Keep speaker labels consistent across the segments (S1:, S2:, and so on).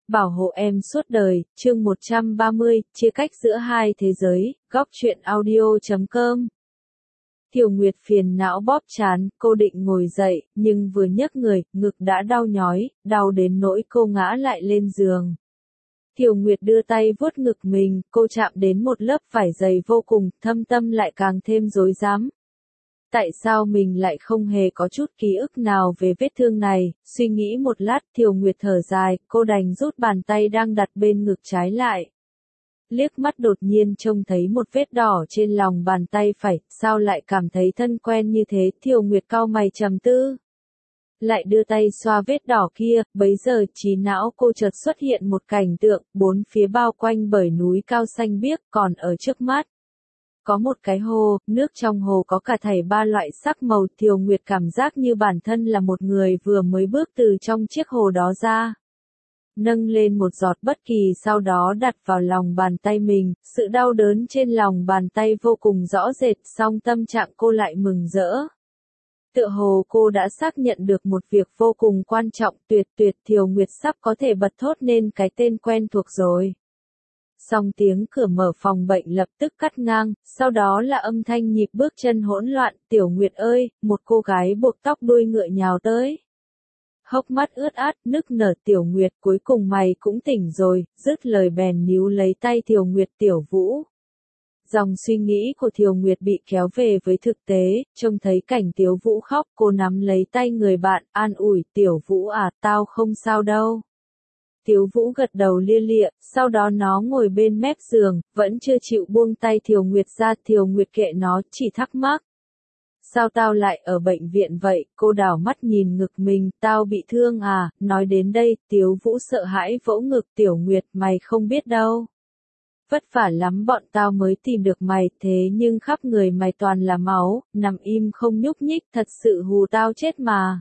S1: Bảo hộ em suốt đời, chương 130, chia cách giữa hai thế giới, góc truyện audio.com. Thiều Nguyệt phiền não bóp trán, cô định ngồi dậy, nhưng vừa nhấc người, ngực đã đau nhói, đau đến nỗi cô ngã lại lên giường. Thiều Nguyệt đưa tay vuốt ngực mình, cô chạm đến một lớp vải dày vô cùng, thâm tâm lại càng thêm rối rắm. Tại sao mình lại không hề có chút ký ức nào về vết thương này? Suy nghĩ một lát, Thiều Nguyệt thở dài, cô đành rút bàn tay đang đặt bên ngực trái lại. Liếc mắt đột nhiên trông thấy một vết đỏ trên lòng bàn tay phải, sao lại cảm thấy thân quen như thế? Thiều Nguyệt cau mày trầm tư. Lại đưa tay xoa vết đỏ kia, bấy giờ trí não cô chợt xuất hiện một cảnh tượng, bốn phía bao quanh bởi núi cao xanh biếc, còn ở trước mắt có một cái hồ, nước trong hồ có cả thảy ba loại sắc màu. Thiều Nguyệt cảm giác như bản thân là một người vừa mới bước từ trong chiếc hồ đó ra. Nâng lên một giọt bất kỳ sau đó đặt vào lòng bàn tay mình, sự đau đớn trên lòng bàn tay vô cùng rõ rệt, song tâm trạng cô lại mừng rỡ. Tựa hồ cô đã xác nhận được một việc vô cùng quan trọng, tuyệt, Thiều Nguyệt sắp có thể bật thốt nên cái tên quen thuộc rồi. Song tiếng cửa mở phòng bệnh lập tức cắt ngang, sau đó là âm thanh nhịp bước chân hỗn loạn. Tiểu Nguyệt ơi, một cô gái buộc tóc đuôi ngựa nhào tới. Hốc mắt ướt át, nức nở. Tiểu Nguyệt, cuối cùng mày cũng tỉnh rồi, dứt lời bèn níu lấy tay Thiều Nguyệt. Tiểu Vũ. Dòng suy nghĩ của Thiều Nguyệt bị kéo về với thực tế, trông thấy cảnh Tiểu Vũ khóc, cô nắm lấy tay người bạn, an ủi, Tiểu Vũ à, tao không sao đâu. Tiểu Vũ gật đầu lia lịa, sau đó nó ngồi bên mép giường, vẫn chưa chịu buông tay Thiều Nguyệt ra. Thiều Nguyệt kệ nó, chỉ thắc mắc. Sao tao lại ở bệnh viện vậy? Cô đảo mắt nhìn ngực mình, tao bị thương à? Nói đến đây, Tiểu Vũ sợ hãi vỗ ngực. Tiểu Nguyệt, mày không biết đâu. Vất vả lắm bọn tao mới tìm được mày, thế nhưng khắp người mày toàn là máu, nằm im không nhúc nhích, thật sự hù tao chết mà.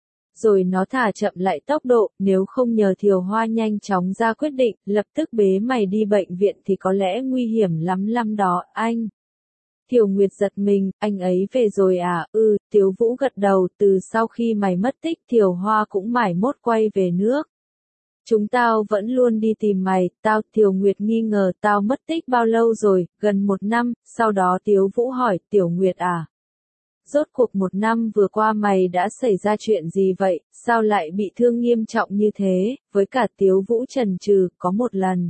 S1: Rồi nó thả chậm lại tốc độ, nếu không nhờ Thiều Hoa nhanh chóng ra quyết định, lập tức bế mày đi bệnh viện thì có lẽ nguy hiểm lắm đó, anh. Thiều Nguyệt giật mình, anh ấy về rồi à? Tiểu Vũ gật đầu, từ sau khi mày mất tích Thiều Hoa cũng mải mốt quay về nước. Chúng tao vẫn luôn đi tìm mày, Thiều Nguyệt nghi ngờ, tao mất tích bao lâu rồi? Gần 1 năm. Sau đó Tiểu Vũ hỏi, Tiểu Nguyệt à? Rốt cuộc 1 năm vừa qua mày đã xảy ra chuyện gì vậy, sao lại bị thương nghiêm trọng như thế? Với cả Tiểu Vũ chần chừ, có một lần.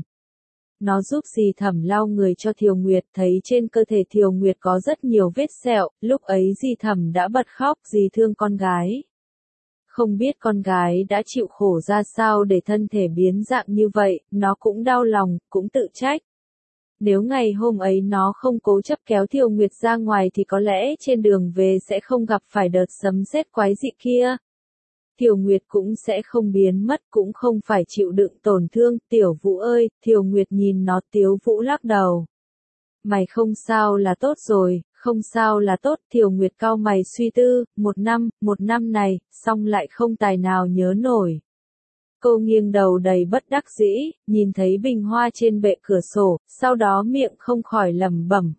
S1: Nó giúp dì Thẩm lau người cho Thiều Nguyệt, thấy trên cơ thể Thiều Nguyệt có rất nhiều vết sẹo, lúc ấy dì Thẩm đã bật khóc, dì thương con gái. Không biết con gái đã chịu khổ ra sao để thân thể biến dạng như vậy, nó cũng đau lòng, cũng tự trách. Nếu ngày hôm ấy nó không cố chấp kéo Thiều Nguyệt ra ngoài thì có lẽ trên đường về sẽ không gặp phải đợt sấm sét quái dị kia. Thiều Nguyệt cũng sẽ không biến mất, cũng không phải chịu đựng tổn thương. Tiểu Vũ ơi, Thiều Nguyệt nhìn nó. Tiểu Vũ lắc đầu. Mày không sao là tốt rồi, không sao là tốt. Thiều Nguyệt cau mày suy tư, 1 năm này, xong lại không tài nào nhớ nổi. Cô nghiêng đầu đầy bất đắc dĩ, nhìn thấy bình hoa trên bệ cửa sổ, sau đó miệng không khỏi lẩm bẩm,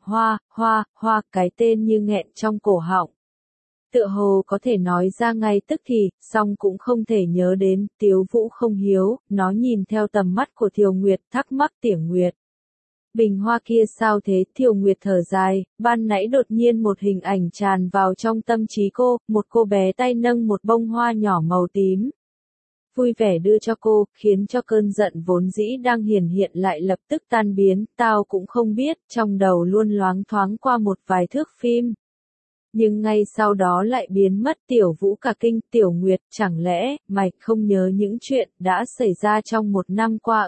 S1: hoa, cái tên như nghẹn trong cổ họng. Tựa hồ có thể nói ra ngay tức thì, song cũng không thể nhớ đến. Tiểu Vũ không hiếu, nó nhìn theo tầm mắt của Thiều Nguyệt, thắc mắc, Tiểu Nguyệt. Bình hoa kia sao thế? Thiều Nguyệt thở dài, ban nãy đột nhiên một hình ảnh tràn vào trong tâm trí cô, một cô bé tay nâng một bông hoa nhỏ màu tím. Vui vẻ đưa cho cô, khiến cho cơn giận vốn dĩ đang hiển hiện lại lập tức tan biến. Tao cũng không biết, trong đầu luôn loáng thoáng qua một vài thước phim. Nhưng ngay sau đó lại biến mất. Tiểu Vũ cả kinh, Tiểu Nguyệt, chẳng lẽ, mày không nhớ những chuyện đã xảy ra trong 1 năm qua?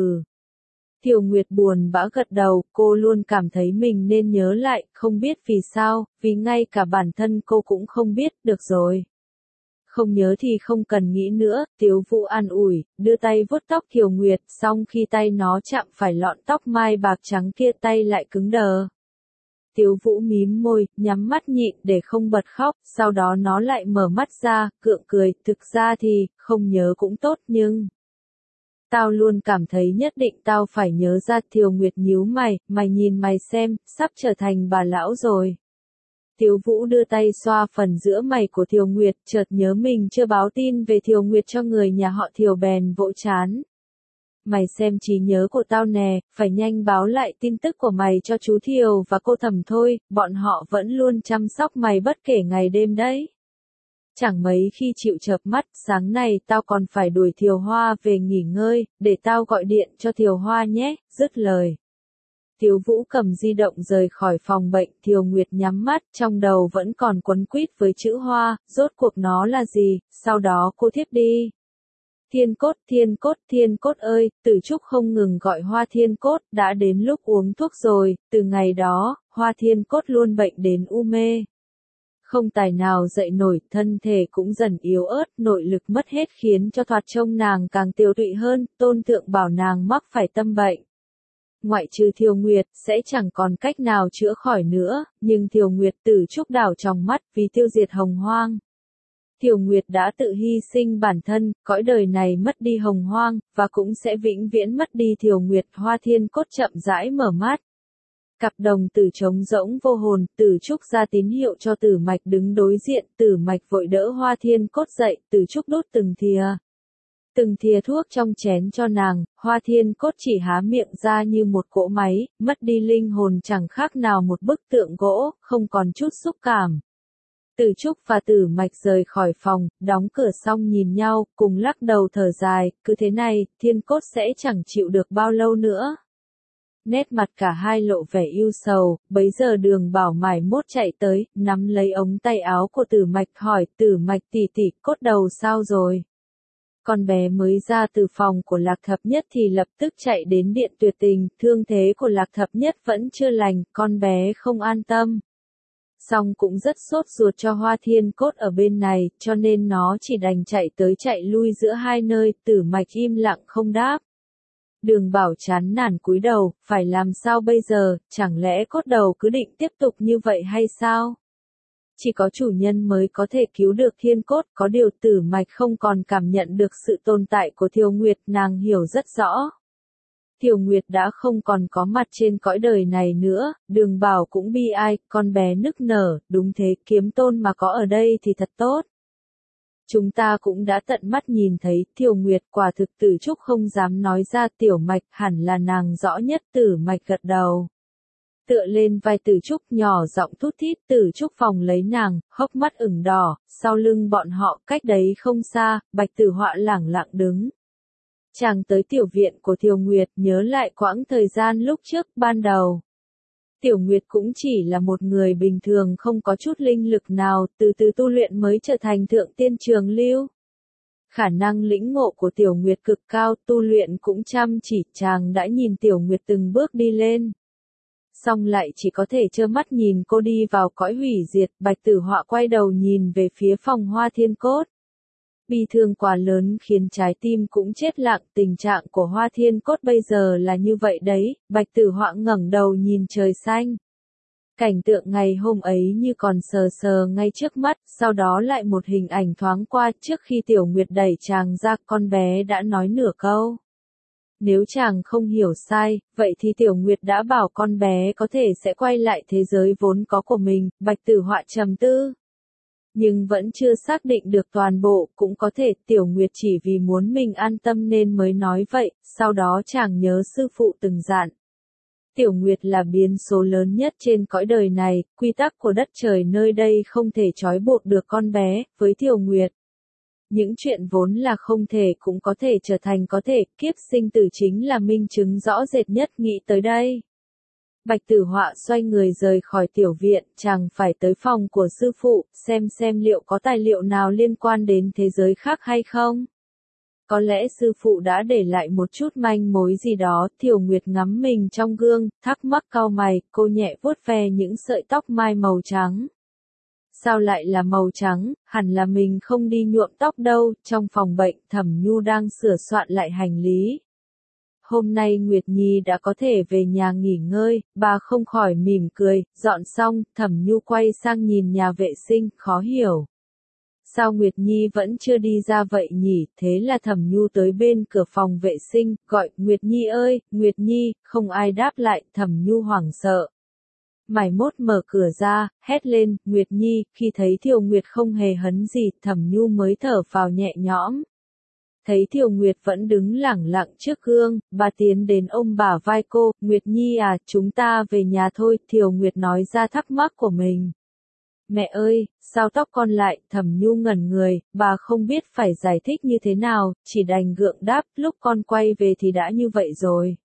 S1: Tiểu Nguyệt buồn bã gật đầu, cô luôn cảm thấy mình nên nhớ lại, không biết vì sao, vì ngay cả bản thân cô cũng không biết. Được rồi. Không nhớ thì không cần nghĩ nữa. Tiểu Vũ an ủi, đưa tay vuốt tóc Thiều Nguyệt, xong khi tay nó chạm phải lọn tóc mai bạc trắng kia tay lại cứng đờ. Tiểu Vũ mím môi, nhắm mắt nhịn để không bật khóc, sau đó nó lại mở mắt ra, gượng cười, thực ra thì, không nhớ cũng tốt nhưng... Tao luôn cảm thấy nhất định tao phải nhớ ra. Thiều Nguyệt nhíu mày, mày nhìn mày xem, sắp trở thành bà lão rồi. Tiểu Vũ đưa tay xoa phần giữa mày của Thiều Nguyệt, chợt nhớ mình chưa báo tin về Thiều Nguyệt cho người nhà họ Thiều bèn vỗ trán. Mày xem trí nhớ của tao nè, phải nhanh báo lại tin tức của mày cho chú Thiều và cô Thẩm thôi, bọn họ vẫn luôn chăm sóc mày bất kể ngày đêm đấy. Chẳng mấy khi chịu chợp mắt, sáng nay tao còn phải đuổi Thiều Hoa về nghỉ ngơi, để tao gọi điện cho Thiều Hoa nhé, dứt lời. Tiếu Vũ cầm di động rời khỏi phòng bệnh, Thiều Nguyệt nhắm mắt, trong đầu vẫn còn quấn quýt với chữ Hoa, rốt cuộc nó là gì, sau đó cô thiếp đi. Thiên cốt ơi, Tử Trúc không ngừng gọi Hoa Thiên Cốt, đã đến lúc uống thuốc rồi, từ ngày đó, Hoa Thiên Cốt luôn bệnh đến u mê. Không tài nào dậy nổi, thân thể cũng dần yếu ớt, nội lực mất hết khiến cho thoạt trông nàng càng tiều tụy hơn, Tôn Thượng bảo nàng mắc phải tâm bệnh. Ngoại trừ Thiều Nguyệt, sẽ chẳng còn cách nào chữa khỏi nữa, nhưng Thiều Nguyệt Tử Trúc đảo tròng mắt vì tiêu diệt Hồng Hoang. Thiều Nguyệt đã tự hy sinh bản thân, cõi đời này mất đi Hồng Hoang, và cũng sẽ vĩnh viễn mất đi Thiều Nguyệt. Hoa Thiên Cốt chậm rãi mở mắt. Cặp đồng tử trống rỗng vô hồn, Tử Trúc ra tín hiệu cho Tử Mạch đứng đối diện, Tử Mạch vội đỡ Hoa Thiên Cốt dậy, Tử Trúc đút từng thìa thuốc trong chén cho nàng, Hoa Thiên Cốt chỉ há miệng ra như một cỗ máy, mất đi linh hồn chẳng khác nào một bức tượng gỗ, không còn chút xúc cảm. Tử Trúc và Tử Mạch rời khỏi phòng, đóng cửa xong nhìn nhau, cùng lắc đầu thở dài, cứ thế này, Thiên Cốt sẽ chẳng chịu được bao lâu nữa. Nét mặt cả hai lộ vẻ ưu sầu, bấy giờ Đường Bảo mải mốt chạy tới, nắm lấy ống tay áo của Tử Mạch hỏi, Tử Mạch tỷ tỷ, Cốt đầu sao rồi? Con bé mới ra từ phòng của Lạc Thập Nhất thì lập tức chạy đến điện tuyệt tình, thương thế của Lạc Thập Nhất vẫn chưa lành, con bé không an tâm. Song cũng rất sốt ruột cho Hoa Thiên Cốt ở bên này, cho nên nó chỉ đành chạy tới chạy lui giữa hai nơi, Tử Mạch im lặng không đáp. Đường Bảo chán nản cúi đầu, phải làm sao bây giờ, chẳng lẽ Cốt đầu cứ định tiếp tục như vậy hay sao? Chỉ có chủ nhân mới có thể cứu được Thiên Cốt, có điều Tử Mạch không còn cảm nhận được sự tồn tại của Thiều Nguyệt, nàng hiểu rất rõ. Thiều Nguyệt đã không còn có mặt trên cõi đời này nữa, Đường Bảo cũng bi ai, con bé nức nở, đúng thế, Kiếm Tôn mà có ở đây thì thật tốt. Chúng ta cũng đã tận mắt nhìn thấy, Thiều Nguyệt quả thực Tử Trúc không dám nói ra, Tiểu Mạch hẳn là nàng rõ nhất. Tử Mạch gật đầu. Tựa lên vai Tử Trúc nhỏ giọng thút thít, Tử Trúc phòng lấy nàng, hốc mắt ửng đỏ, sau lưng bọn họ, cách đấy không xa, Bạch Tử Họa lẳng lặng đứng. Chàng tới tiểu viện của Thiều Nguyệt, nhớ lại quãng thời gian lúc trước, ban đầu. Tiểu Nguyệt cũng chỉ là một người bình thường không có chút linh lực nào, từ từ tu luyện mới trở thành thượng tiên trường lưu. Khả năng lĩnh ngộ của Tiểu Nguyệt cực cao, tu luyện cũng chăm chỉ, chàng đã nhìn Tiểu Nguyệt từng bước đi lên. Song lại chỉ có thể trơ mắt nhìn cô đi vào cõi hủy diệt, Bạch Tử Họa quay đầu nhìn về phía phòng Hoa Thiên Cốt. Bi thương quá lớn khiến trái tim cũng chết lặng, tình trạng của Hoa Thiên Cốt bây giờ là như vậy đấy, Bạch Tử Họa ngẩng đầu nhìn trời xanh. Cảnh tượng ngày hôm ấy như còn sờ sờ ngay trước mắt, sau đó lại một hình ảnh thoáng qua, trước khi Tiểu Nguyệt đẩy chàng ra, con bé đã nói nửa câu. Nếu chàng không hiểu sai, vậy thì Tiểu Nguyệt đã bảo con bé có thể sẽ quay lại thế giới vốn có của mình, Bạch Tử Họa trầm tư. Nhưng vẫn chưa xác định được toàn bộ, cũng có thể Tiểu Nguyệt chỉ vì muốn mình an tâm nên mới nói vậy, sau đó chàng nhớ sư phụ từng dặn. Tiểu Nguyệt là biến số lớn nhất trên cõi đời này, quy tắc của đất trời nơi đây không thể trói buộc được con bé, với Tiểu Nguyệt. Những chuyện vốn là không thể cũng có thể trở thành có thể, kiếp sinh tử chính là minh chứng rõ rệt nhất. Nghĩ tới đây, Bạch Tử Họa xoay người rời khỏi tiểu viện, chàng phải tới phòng của sư phụ, xem liệu có tài liệu nào liên quan đến thế giới khác hay không. Có lẽ sư phụ đã để lại một chút manh mối gì đó. Thiều Nguyệt ngắm mình trong gương, thắc mắc cau mày, cô nhẹ vuốt ve những sợi tóc mai màu trắng. Sao lại là màu trắng, hẳn là mình không đi nhuộm tóc đâu. Trong phòng bệnh, Thẩm Nhu đang sửa soạn lại hành lý. Hôm nay Nguyệt Nhi đã có thể về nhà nghỉ ngơi, bà không khỏi mỉm cười, dọn xong, Thẩm Nhu quay sang nhìn nhà vệ sinh, khó hiểu. Sao Nguyệt Nhi vẫn chưa đi ra vậy nhỉ, thế là Thẩm Nhu tới bên cửa phòng vệ sinh, gọi, Nguyệt Nhi ơi, Nguyệt Nhi, không ai đáp lại, Thẩm Nhu hoảng sợ. Mải mốt mở cửa ra, hét lên, Nguyệt Nhi, khi thấy Thiều Nguyệt không hề hấn gì, Thẩm Nhu mới thở phào nhẹ nhõm. Thấy Thiều Nguyệt vẫn đứng lẳng lặng trước gương, bà tiến đến ôm bả vai cô, Nguyệt Nhi à, chúng ta về nhà thôi, Thiều Nguyệt nói ra thắc mắc của mình. Mẹ ơi, sao tóc con lại, Thẩm Nhu ngẩn người, bà không biết phải giải thích như thế nào, chỉ đành gượng đáp, lúc con quay về thì đã như vậy rồi.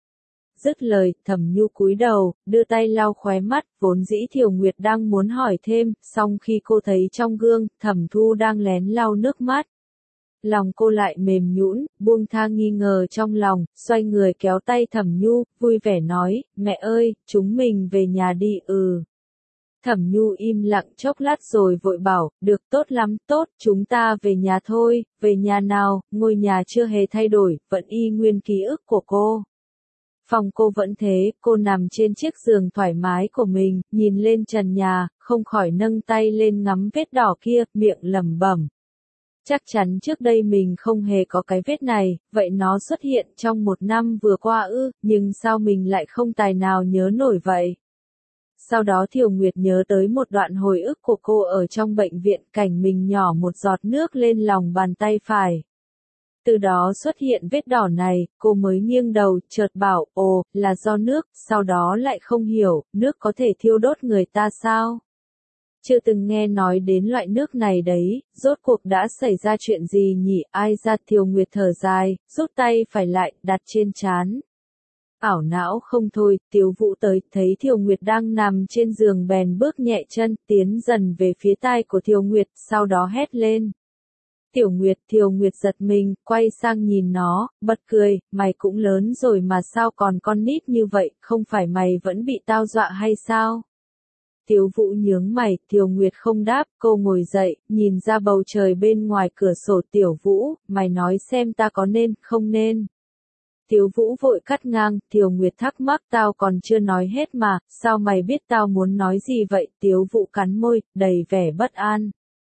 S1: Dứt lời, Thẩm Nhu cúi đầu, đưa tay lau khóe mắt, vốn dĩ Thiều Nguyệt đang muốn hỏi thêm, song khi cô thấy trong gương, Thẩm Thu đang lén lau nước mắt. Lòng cô lại mềm nhũn, buông tha nghi ngờ trong lòng, xoay người kéo tay Thẩm Nhu, vui vẻ nói, mẹ ơi, chúng mình về nhà đi. Thẩm Nhu im lặng chốc lát rồi vội bảo, được, tốt lắm, tốt, chúng ta về nhà thôi. Về nhà nào? Ngôi nhà chưa hề thay đổi, vẫn y nguyên ký ức của cô. Phòng cô vẫn thế, cô nằm trên chiếc giường thoải mái của mình, nhìn lên trần nhà, không khỏi nâng tay lên ngắm vết đỏ kia, miệng lẩm bẩm. Chắc chắn trước đây mình không hề có cái vết này, vậy nó xuất hiện trong một năm vừa qua nhưng sao mình lại không tài nào nhớ nổi vậy? Sau đó Thiều Nguyệt nhớ tới một đoạn hồi ức của cô ở trong bệnh viện, cảnh mình nhỏ một giọt nước lên lòng bàn tay phải. Từ đó xuất hiện vết đỏ này, cô mới nghiêng đầu, chợt bảo, ồ, là do nước, sau đó lại không hiểu, nước có thể thiêu đốt người ta sao? Chưa từng nghe nói đến loại nước này đấy, rốt cuộc đã xảy ra chuyện gì nhỉ? Ai ra? Thiều Nguyệt thở dài, rút tay phải lại, đặt trên trán. Ảo não không thôi, Tiếu Vũ tới, thấy Thiều Nguyệt đang nằm trên giường bèn bước nhẹ chân, tiến dần về phía tai của Thiều Nguyệt, sau đó hét lên. Thiều Nguyệt giật mình, quay sang nhìn nó, bật cười, mày cũng lớn rồi mà sao còn con nít như vậy, không phải mày vẫn bị tao dọa hay sao? Tiếu Vũ nhướng mày, Thiều Nguyệt không đáp, cô ngồi dậy, nhìn ra bầu trời bên ngoài cửa sổ. Tiểu Vũ, mày nói xem ta có nên, không nên? Tiếu Vũ vội cắt ngang, Thiều Nguyệt thắc mắc, tao còn chưa nói hết mà, sao mày biết tao muốn nói gì vậy? Tiếu Vũ cắn môi, đầy vẻ bất an.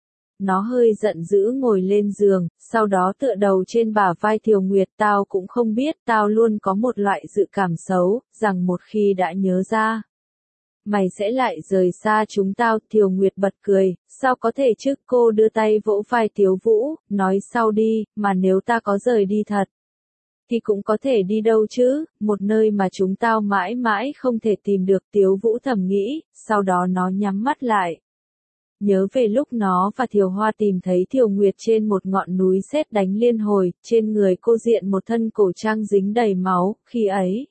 S1: Nó hơi giận dữ ngồi lên giường, sau đó tựa đầu trên bả vai Thiều Nguyệt, tao cũng không biết, tao luôn có một loại dự cảm xấu, rằng một khi đã nhớ ra, mày sẽ lại rời xa chúng tao. Thiều Nguyệt bật cười, sao có thể chứ? Cô đưa tay vỗ vai Tiếu Vũ, nói sau đi, mà nếu ta có rời đi thật, thì cũng có thể đi đâu chứ, một nơi mà chúng tao mãi mãi không thể tìm được. Tiếu Vũ thầm nghĩ, sau đó nó nhắm mắt lại. Nhớ về lúc nó và Thiều Hoa tìm thấy Thiều Nguyệt trên một ngọn núi sét đánh liên hồi, trên người cô diện một thân cổ trang dính đầy máu, khi ấy.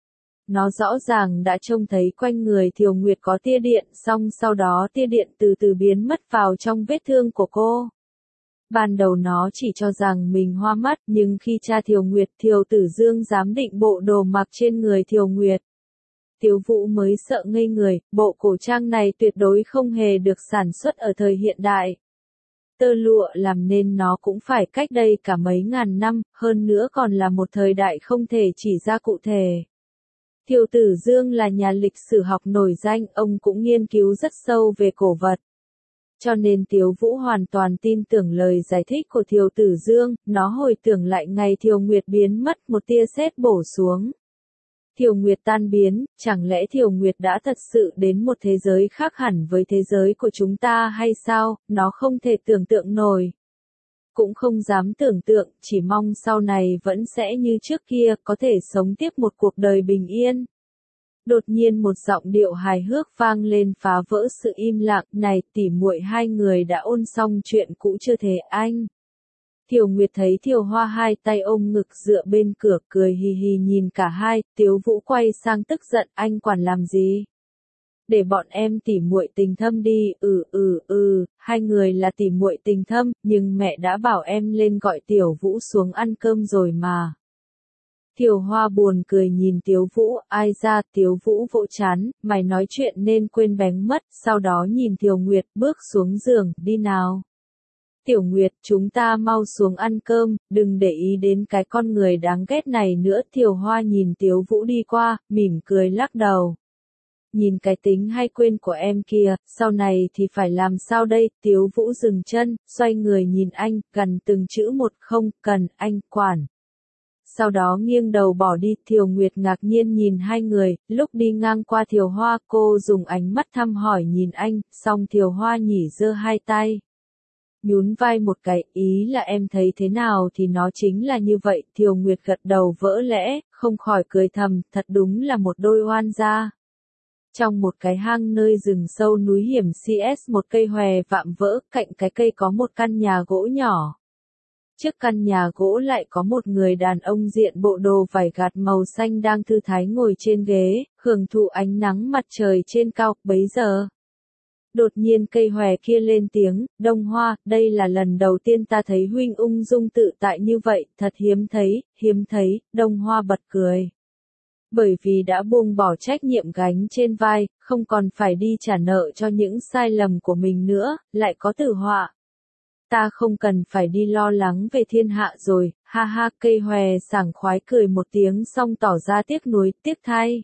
S1: Nó rõ ràng đã trông thấy quanh người Thiều Nguyệt có tia điện, song sau đó tia điện từ từ biến mất vào trong vết thương của cô. Ban đầu nó chỉ cho rằng mình hoa mắt, nhưng khi cha Thiều Nguyệt, Thiều Tử Dương giám định bộ đồ mặc trên người Thiều Nguyệt, Tiếu Vũ mới sợ ngây người, bộ cổ trang này tuyệt đối không hề được sản xuất ở thời hiện đại. Tơ lụa làm nên nó cũng phải cách đây cả mấy ngàn năm, hơn nữa còn là một thời đại không thể chỉ ra cụ thể. Thiều Tử Dương là nhà lịch sử học nổi danh, ông cũng nghiên cứu rất sâu về cổ vật. Cho nên Tiếu Vũ hoàn toàn tin tưởng lời giải thích của Thiều Tử Dương, nó hồi tưởng lại ngày Thiều Nguyệt biến mất, một tia sét bổ xuống. Thiều Nguyệt tan biến, chẳng lẽ Thiều Nguyệt đã thật sự đến một thế giới khác hẳn với thế giới của chúng ta hay sao? Nó không thể tưởng tượng nổi. Cũng không dám tưởng tượng, chỉ mong sau này vẫn sẽ như trước kia, có thể sống tiếp một cuộc đời bình yên. Đột nhiên một giọng điệu hài hước vang lên phá vỡ sự im lặng, này, tỉ muội hai người đã ôn xong chuyện cũ chưa thế anh? Thiều Nguyệt thấy Thiều Hoa hai tay ôm ngực dựa bên cửa, cười hì hì nhìn cả hai. Tiếu Vũ quay sang tức giận, anh quản làm gì? Để bọn em tỉ muội tình thâm đi. Hai người là tỉ muội tình thâm, nhưng mẹ đã bảo em lên gọi Tiểu Vũ xuống ăn cơm rồi mà. Thiều Hoa buồn cười nhìn Tiếu Vũ, ai ra? Tiếu Vũ vỗ chán, mày nói chuyện nên quên bén mất, sau đó nhìn Thiều Nguyệt, bước xuống giường, đi nào. Tiểu Nguyệt, chúng ta mau xuống ăn cơm, đừng để ý đến cái con người đáng ghét này nữa. Thiều Hoa nhìn Tiếu Vũ đi qua, mỉm cười lắc đầu. Nhìn cái tính hay quên của em kìa, sau này thì phải làm sao đây? Tiếu Vũ dừng chân, xoay người nhìn anh, gần từng chữ một, không cần anh quản. Sau đó nghiêng đầu bỏ đi. Thiều Nguyệt ngạc nhiên nhìn hai người, lúc đi ngang qua Thiều Hoa, cô dùng ánh mắt thăm hỏi nhìn anh, song Thiều Hoa nhỉ giơ hai tay. nhún vai một cái, ý là em thấy thế nào thì nó chính là như vậy. Thiều Nguyệt gật đầu vỡ lẽ, không khỏi cười thầm, thật đúng là một đôi oan gia. Trong một cái hang nơi rừng sâu núi hiểm CS, một cây hòe vạm vỡ, cạnh cái cây có một căn nhà gỗ nhỏ. Trước căn nhà gỗ lại có một người đàn ông diện bộ đồ vải gạt màu xanh đang thư thái ngồi trên ghế, hưởng thụ ánh nắng mặt trời trên cao. Bấy giờ, đột nhiên cây hòe kia lên tiếng, Đông Hoa, đây là lần đầu tiên ta thấy huynh ung dung tự tại như vậy, thật hiếm thấy. Đông Hoa bật cười. Bởi vì đã buông bỏ trách nhiệm gánh trên vai, không còn phải đi trả nợ cho những sai lầm của mình nữa, lại có tử họa. Ta không cần phải đi lo lắng về thiên hạ rồi, ha ha. Cây hòe sảng khoái cười một tiếng xong tỏ ra tiếc nuối, tiếc thay.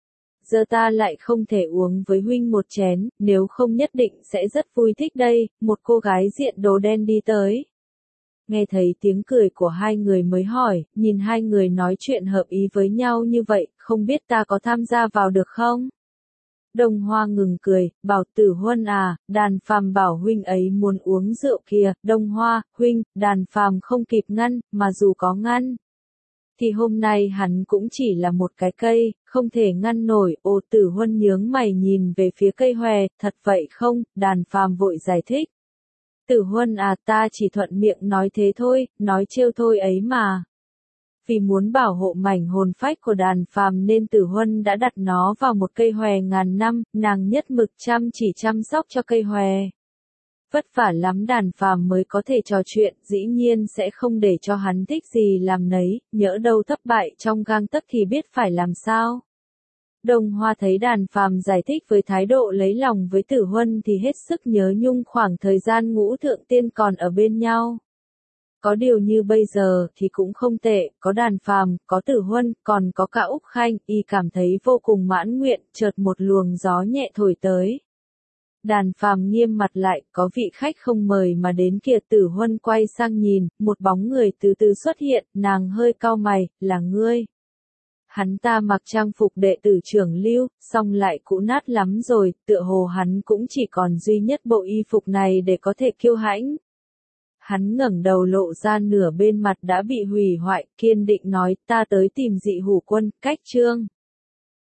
S1: Giờ ta lại không thể uống với huynh một chén, nếu không nhất định sẽ rất vui thích đây. Một cô gái diện đồ đen đi tới. Nghe thấy tiếng cười của hai người mới hỏi, nhìn hai người nói chuyện hợp ý với nhau như vậy, không biết ta có tham gia vào được không? Đông Hoa ngừng cười, bảo Tử Huân à, Đàn Phàm bảo huynh ấy muốn uống rượu kìa. Đông Hoa, huynh, Đàn Phàm không kịp ngăn, mà dù có ngăn, thì hôm nay hắn cũng chỉ là một cái cây, không thể ngăn nổi. Ô, Tử Huân nhướng mày nhìn về phía cây hòe, thật vậy không? Đàn Phàm vội giải thích. Tử Huân à, ta chỉ thuận miệng nói thế thôi, nói trêu thôi ấy mà. Vì muốn bảo hộ mảnh hồn phách của Đàn Phàm nên Tử Huân đã đặt nó vào một cây hòe ngàn năm, nàng nhất mực chăm sóc cho cây hòe. Vất vả lắm Đàn Phàm mới có thể trò chuyện, dĩ nhiên sẽ không để cho hắn thích gì làm nấy, nhỡ đâu thất bại trong gang tấc thì biết phải làm sao. Đông Hoa thấy Đàn Phàm giải thích với thái độ lấy lòng với Tử Huân thì hết sức nhớ nhung khoảng thời gian ngũ thượng tiên còn ở bên nhau. Có điều như bây giờ thì cũng không tệ, có Đàn Phàm, có Tử Huân, còn có cả Úc Khanh, y cảm thấy vô cùng mãn nguyện. Chợt một luồng gió nhẹ thổi tới. Đàn Phàm nghiêm mặt lại, có vị khách không mời mà đến kìa. Tử Huân quay sang nhìn, một bóng người từ từ xuất hiện, nàng hơi cau mày, là ngươi. Hắn ta mặc trang phục đệ tử trưởng Lưu, song lại cũ nát lắm rồi, tựa hồ hắn cũng chỉ còn duy nhất bộ y phục này để có thể kiêu hãnh. Hắn ngẩng đầu lộ ra nửa bên mặt đã bị hủy hoại, kiên định nói, ta tới tìm Dị Hủ Quân, Cách Trương.